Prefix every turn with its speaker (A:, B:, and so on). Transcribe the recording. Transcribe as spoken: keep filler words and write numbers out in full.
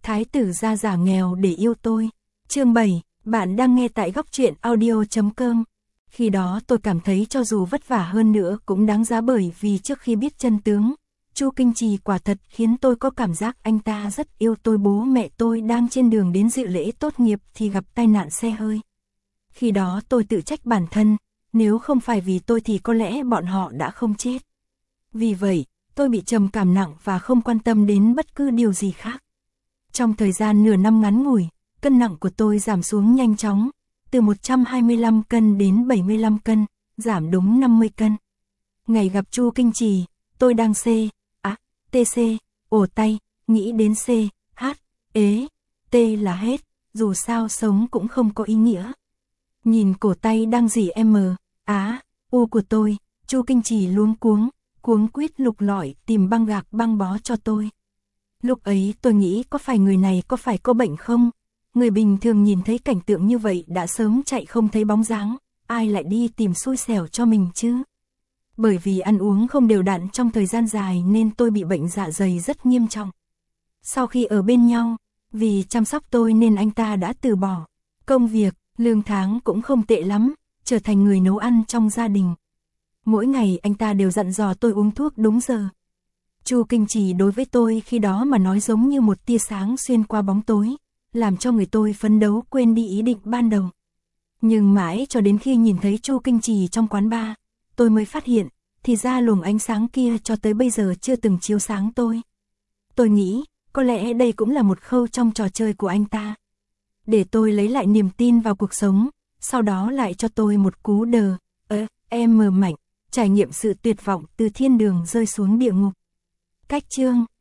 A: Thái tử gia giả nghèo để yêu tôi. Chương bảy, bạn đang nghe tại góc truyện audio chấm com. Khi đó tôi cảm thấy cho dù vất vả hơn nữa cũng đáng giá, bởi vì trước khi biết chân tướng, Chu Kinh Trì quả thật khiến tôi có cảm giác anh ta rất yêu tôi. Bố mẹ tôi đang trên đường đến dự lễ tốt nghiệp thì gặp tai nạn xe hơi. Khi đó tôi tự trách bản thân, nếu không phải vì tôi thì có lẽ bọn họ đã không chết. Vì vậy, tôi bị trầm cảm nặng và không quan tâm đến bất cứ điều gì khác. Trong thời gian nửa năm ngắn ngủi, cân nặng của tôi giảm xuống nhanh chóng, từ một trăm hai mươi lăm cân đến bảy mươi lăm cân, giảm đúng năm mươi cân. Ngày gặp Chu Kinh Trì, tôi đang C, á, tê xê, ổ tay, nghĩ đến C, H, ế, T là hết, dù sao sống cũng không có ý nghĩa. Nhìn cổ tay đang dỉ M, Á, U của tôi, Chu Kinh Trì luống cuống, cuống quýt lục lọi tìm băng gạc băng bó cho tôi. Lúc ấy tôi nghĩ có phải người này có phải có bệnh không? Người bình thường nhìn thấy cảnh tượng như vậy đã sớm chạy không thấy bóng dáng, ai lại đi tìm xui xẻo cho mình chứ? Bởi vì ăn uống không đều đặn trong thời gian dài nên tôi bị bệnh dạ dày rất nghiêm trọng. Sau khi ở bên nhau, vì chăm sóc tôi nên anh ta đã từ bỏ công việc, lương tháng cũng không tệ lắm, trở thành người nấu ăn trong gia đình. Mỗi ngày anh ta đều dặn dò tôi uống thuốc đúng giờ. Chu Kinh Trì đối với tôi khi đó mà nói giống như một tia sáng xuyên qua bóng tối, làm cho người tôi phấn đấu quên đi ý định ban đầu. Nhưng mãi cho đến khi nhìn thấy Chu Kinh Trì trong quán bar, tôi mới phát hiện, thì ra luồng ánh sáng kia cho tới bây giờ chưa từng chiếu sáng tôi. Tôi nghĩ, có lẽ đây cũng là một khâu trong trò chơi của anh ta. Để tôi lấy lại niềm tin vào cuộc sống, sau đó lại cho tôi một cú đờ, ơ, em mờ mạnh, trải nghiệm sự tuyệt vọng từ thiên đường rơi xuống địa ngục. Cách chương